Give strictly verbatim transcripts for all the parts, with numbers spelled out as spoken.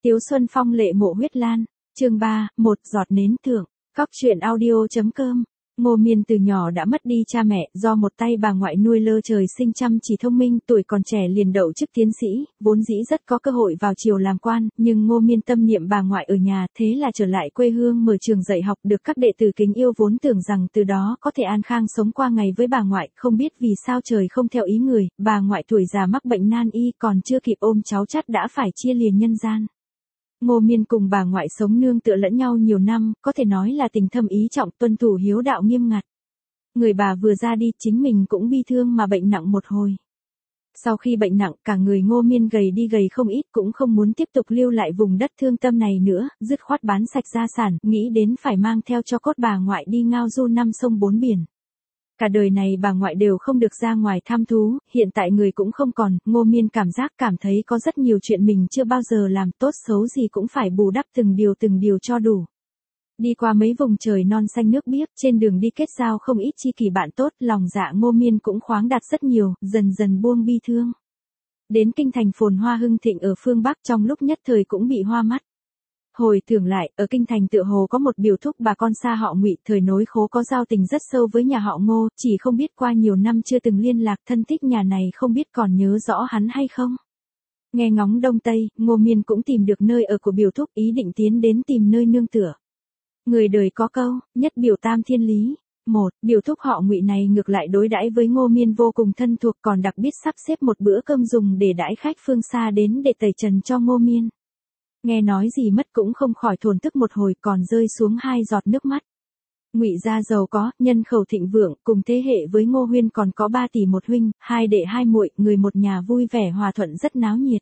Tiếu Xuân Phong lệ mộ huyết lan, chương ba, một giọt nến thượng, Cóc truyện audio.com. Ngô Miên từ nhỏ đã mất đi cha mẹ, do một tay bà ngoại nuôi lơ trời sinh chăm chỉ thông minh, tuổi còn trẻ liền đậu chức tiến sĩ, vốn dĩ rất có cơ hội vào triều làm quan, nhưng Ngô Miên tâm niệm bà ngoại ở nhà, thế là trở lại quê hương mở trường dạy học, được các đệ tử kính yêu, vốn tưởng rằng từ đó có thể an khang sống qua ngày với bà ngoại, không biết vì sao trời không theo ý người, bà ngoại tuổi già mắc bệnh nan y, còn chưa kịp ôm cháu chắt đã phải chia lìa nhân gian. Ngô Miên cùng bà ngoại sống nương tựa lẫn nhau nhiều năm, có thể nói là tình thâm ý trọng, tuân thủ hiếu đạo nghiêm ngặt. Người bà vừa ra đi, chính mình cũng bi thương mà bệnh nặng một hồi. Sau khi bệnh nặng, cả người Ngô Miên gầy đi gầy không ít, cũng không muốn tiếp tục lưu lại vùng đất thương tâm này nữa, dứt khoát bán sạch gia sản, nghĩ đến phải mang theo cho cốt bà ngoại đi ngao du năm sông bốn biển. Cả đời này bà ngoại đều không được ra ngoài thăm thú, hiện tại người cũng không còn, Ngô Miên cảm giác cảm thấy có rất nhiều chuyện mình chưa bao giờ làm, tốt xấu gì cũng phải bù đắp từng điều từng điều cho đủ. Đi qua mấy vùng trời non xanh nước biếc, trên đường đi kết giao không ít tri kỷ bạn tốt, lòng dạ Ngô Miên cũng khoáng đạt rất nhiều, dần dần buông bi thương. Đến kinh thành phồn hoa hưng thịnh ở phương Bắc, trong lúc nhất thời cũng bị hoa mắt. Hồi tưởng lại, ở kinh thành tựa hồ có một biểu thúc bà con xa họ Ngụy, thời nối khố có giao tình rất sâu với nhà họ Ngô, chỉ không biết qua nhiều năm chưa từng liên lạc, thân thích nhà này không biết còn nhớ rõ hắn hay không. Nghe ngóng đông tây, Ngô Miên cũng tìm được nơi ở của biểu thúc, ý định tiến đến tìm nơi nương tựa. Người đời có câu, nhất biểu tam thiên lý. Một, biểu thúc họ Ngụy này ngược lại đối đãi với Ngô Miên vô cùng thân thuộc, còn đặc biệt sắp xếp một bữa cơm dùng để đãi khách phương xa đến để tẩy trần cho Ngô Miên. Nghe nói gì mất cũng không khỏi thổn thức một hồi, còn rơi xuống hai giọt nước mắt. Ngụy gia giàu có, nhân khẩu thịnh vượng, cùng thế hệ với Ngô Huyên còn có ba tỷ một huynh, hai đệ hai muội, người một nhà vui vẻ hòa thuận rất náo nhiệt.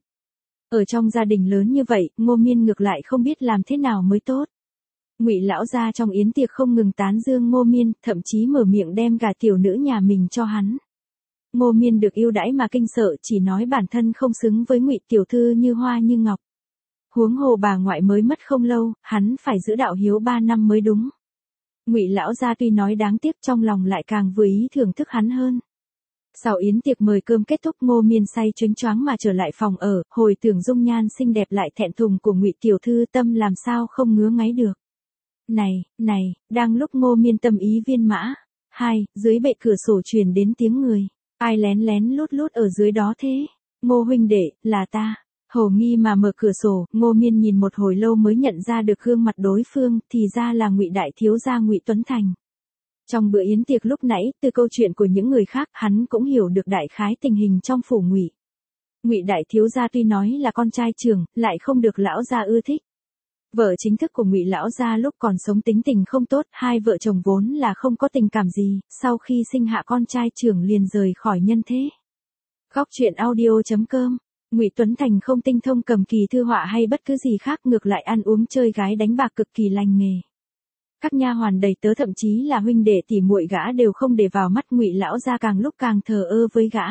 Ở trong gia đình lớn như vậy, Ngô Miên ngược lại không biết làm thế nào mới tốt. Ngụy lão gia trong yến tiệc không ngừng tán dương Ngô Miên, thậm chí mở miệng đem gả tiểu nữ nhà mình cho hắn. Ngô Miên được yêu đãi mà kinh sợ, chỉ nói bản thân không xứng với Ngụy tiểu thư như hoa như ngọc. Huống hồ bà ngoại mới mất không lâu, hắn phải giữ đạo hiếu ba năm mới đúng. Ngụy lão gia tuy nói đáng tiếc, trong lòng lại càng vừa ý thưởng thức hắn hơn. Sau yến tiệc mời cơm kết thúc, Ngô Miên say choáng choáng mà trở lại phòng ở, hồi tưởng dung nhan xinh đẹp lại thẹn thùng của Ngụy tiểu thư, tâm làm sao không ngứa ngáy được. Này, này, đang lúc Ngô Miên tâm ý viên mã, hai, dưới bệ cửa sổ truyền đến tiếng người, ai lén lén lút lút ở dưới đó thế? Ngô huynh đệ, là ta. Hồ nghi mà mở cửa sổ, Ngô Miên nhìn một hồi lâu mới nhận ra được gương mặt đối phương, thì ra là Ngụy đại thiếu gia Ngụy Tuấn Thành. Trong bữa yến tiệc lúc nãy, từ câu chuyện của những người khác, hắn cũng hiểu được đại khái tình hình trong phủ Ngụy. Ngụy đại thiếu gia tuy nói là con trai trưởng, lại không được lão gia ưa thích. Vợ chính thức của Ngụy lão gia lúc còn sống tính tình không tốt, hai vợ chồng vốn là không có tình cảm gì, sau khi sinh hạ con trai trưởng liền rời khỏi nhân thế. Cóc truyện audio.com. Ngụy Tuấn Thành không tinh thông cầm kỳ thư họa hay bất cứ gì khác, ngược lại ăn uống chơi gái đánh bạc cực kỳ lành nghề. Các nha hoàn đầy tớ thậm chí là huynh đệ tỉ muội gã đều không để vào mắt, Ngụy lão gia càng lúc càng thờ ơ với gã.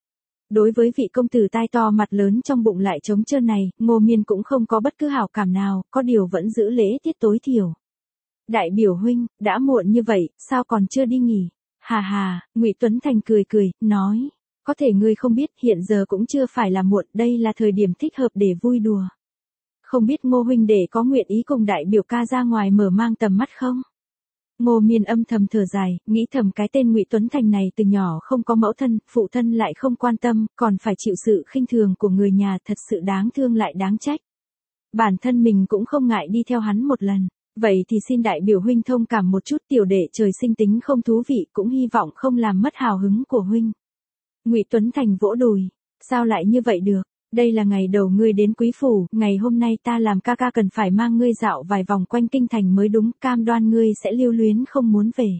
Đối với vị công tử tai to mặt lớn trong bụng lại trống trơn này, Ngô Miên cũng không có bất cứ hảo cảm nào, có điều vẫn giữ lễ tiết tối thiểu. Đại biểu huynh, đã muộn như vậy, sao còn chưa đi nghỉ? Hà hà, Ngụy Tuấn Thành cười cười, nói. Có thể ngươi không biết, hiện giờ cũng chưa phải là muộn, đây là thời điểm thích hợp để vui đùa. Không biết Ngô huynh đệ có nguyện ý cùng đại biểu ca ra ngoài mở mang tầm mắt không? Ngô Miên âm thầm thở dài, nghĩ thầm cái tên Ngụy Tuấn Thành này từ nhỏ không có mẫu thân, phụ thân lại không quan tâm, còn phải chịu sự khinh thường của người nhà, thật sự đáng thương lại đáng trách. Bản thân mình cũng không ngại đi theo hắn một lần, vậy thì xin đại biểu huynh thông cảm một chút, tiểu đệ trời sinh tính không thú vị, cũng hy vọng không làm mất hào hứng của huynh. Ngụy Tuấn Thành vỗ đùi, sao lại như vậy được, đây là ngày đầu ngươi đến quý phủ, ngày hôm nay ta làm ca ca cần phải mang ngươi dạo vài vòng quanh kinh thành mới đúng, cam đoan ngươi sẽ lưu luyến không muốn về.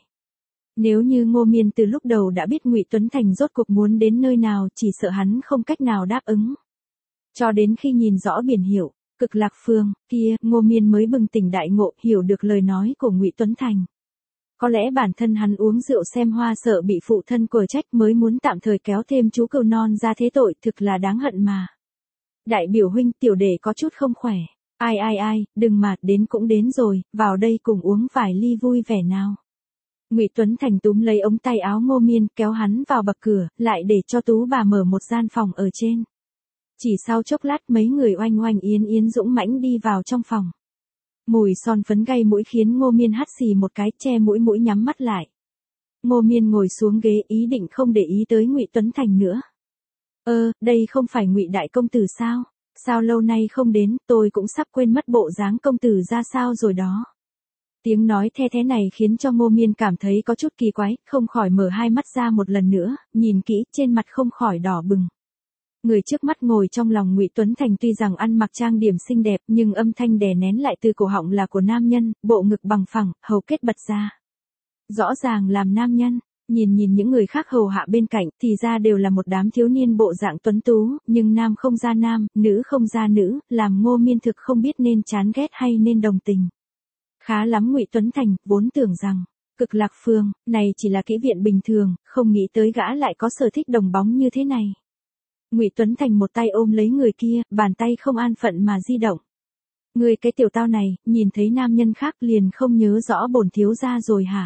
Nếu như Ngô Miên từ lúc đầu đã biết Ngụy Tuấn Thành rốt cuộc muốn đến nơi nào, chỉ sợ hắn không cách nào đáp ứng. Cho đến khi nhìn rõ biển hiệu, Cực Lạc Phường, kia, Ngô Miên mới bừng tỉnh đại ngộ, hiểu được lời nói của Ngụy Tuấn Thành. Có lẽ bản thân hắn uống rượu xem hoa sợ bị phụ thân quở trách mới muốn tạm thời kéo thêm chú cừu non ra thế tội, thực là đáng hận mà. Đại biểu huynh, tiểu đệ có chút không khỏe. Ai ai ai, đừng mà, đến cũng đến rồi, vào đây cùng uống vài ly vui vẻ nào. Ngụy Tuấn Thành túm lấy ống tay áo Ngô Miên, kéo hắn vào bậc cửa, lại để cho tú bà mở một gian phòng ở trên. Chỉ sau chốc lát mấy người oanh oanh yến yến dũng mãnh đi vào trong phòng. Mùi son phấn gây mũi khiến Ngô Miên hắt xì một cái, che mũi mũi nhắm mắt lại. Ngô Miên ngồi xuống ghế ý định không để ý tới Ngụy Tuấn Thành nữa. Ơ, đây không phải Ngụy đại công tử sao? Sao lâu nay không đến, tôi cũng sắp quên mất bộ dáng công tử ra sao rồi đó. Tiếng nói the thế này khiến cho Ngô Miên cảm thấy có chút kỳ quái, không khỏi mở hai mắt ra một lần nữa, nhìn kỹ, trên mặt không khỏi đỏ bừng. Người trước mắt ngồi trong lòng Ngụy Tuấn Thành tuy rằng ăn mặc trang điểm xinh đẹp, nhưng âm thanh đè nén lại từ cổ họng là của nam nhân, bộ ngực bằng phẳng, hầu kết bật ra. Rõ ràng làm nam nhân, nhìn nhìn những người khác hầu hạ bên cạnh, thì ra đều là một đám thiếu niên bộ dạng tuấn tú, nhưng nam không ra nam, nữ không ra nữ, làm Ngô Miên thực không biết nên chán ghét hay nên đồng tình. Khá lắm Ngụy Tuấn Thành, vốn tưởng rằng Cực Lạc Phường này chỉ là kỹ viện bình thường, không nghĩ tới gã lại có sở thích đồng bóng như thế này. Ngụy Tuấn Thành một tay ôm lấy người kia, bàn tay không an phận mà di động. Người cái tiểu tao này, nhìn thấy nam nhân khác liền không nhớ rõ bổn thiếu gia rồi hả?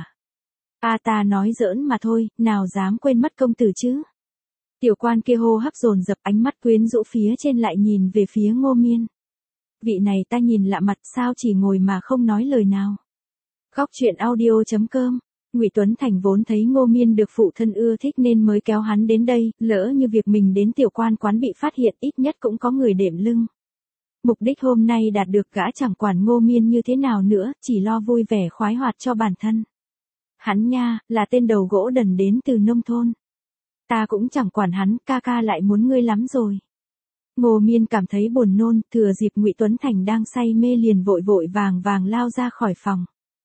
A ta nói giỡn mà thôi, nào dám quên mất công tử chứ? Tiểu quan kia hô hấp dồn dập, ánh mắt quyến rũ phía trên lại nhìn về phía Ngô Miên. Vị này ta nhìn lạ mặt, sao chỉ ngồi mà không nói lời nào? Góc truyện audio chấm com. Ngụy Tuấn Thành vốn thấy Ngô Miên được phụ thân ưa thích nên mới kéo hắn đến đây, lỡ như việc mình đến tiểu quan quán bị phát hiện, ít nhất cũng có người đệm lưng. Mục đích hôm nay đạt được, gã chẳng quản Ngô Miên như thế nào nữa, chỉ lo vui vẻ khoái hoạt cho bản thân. Hắn nha, là tên đầu gỗ đần đến từ nông thôn. Ta cũng chẳng quản hắn, ca ca lại muốn ngươi lắm rồi. Ngô Miên cảm thấy buồn nôn, thừa dịp Ngụy Tuấn Thành đang say mê liền vội vội vàng vàng lao ra khỏi phòng.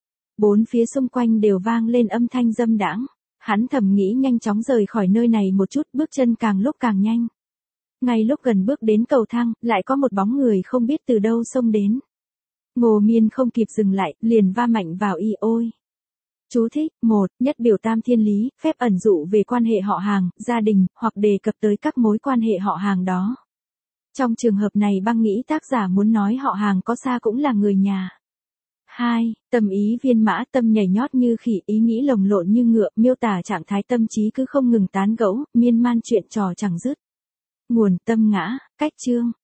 Bốn phía xung quanh đều vang lên âm thanh dâm đãng. Hắn thầm nghĩ nhanh chóng rời khỏi nơi này một chút, bước chân càng lúc càng nhanh. Ngay lúc gần bước đến cầu thang, lại có một bóng người không biết từ đâu xông đến. Ngô Miên không kịp dừng lại, liền va mạnh vào y ôi. Chú thích, một, nhất biểu tam thiên lý, phép ẩn dụ về quan hệ họ hàng, gia đình, hoặc đề cập tới các mối quan hệ họ hàng đó. Trong trường hợp này băng nghĩ tác giả muốn nói họ hàng có xa cũng là người nhà. hai. Tâm ý viên mã, tâm nhảy nhót như khỉ, ý nghĩ lồng lộn như ngựa, miêu tả trạng thái tâm trí cứ không ngừng tán gẫu, miên man chuyện trò chẳng dứt. Nguồn: Tâm Ngã, cách chương.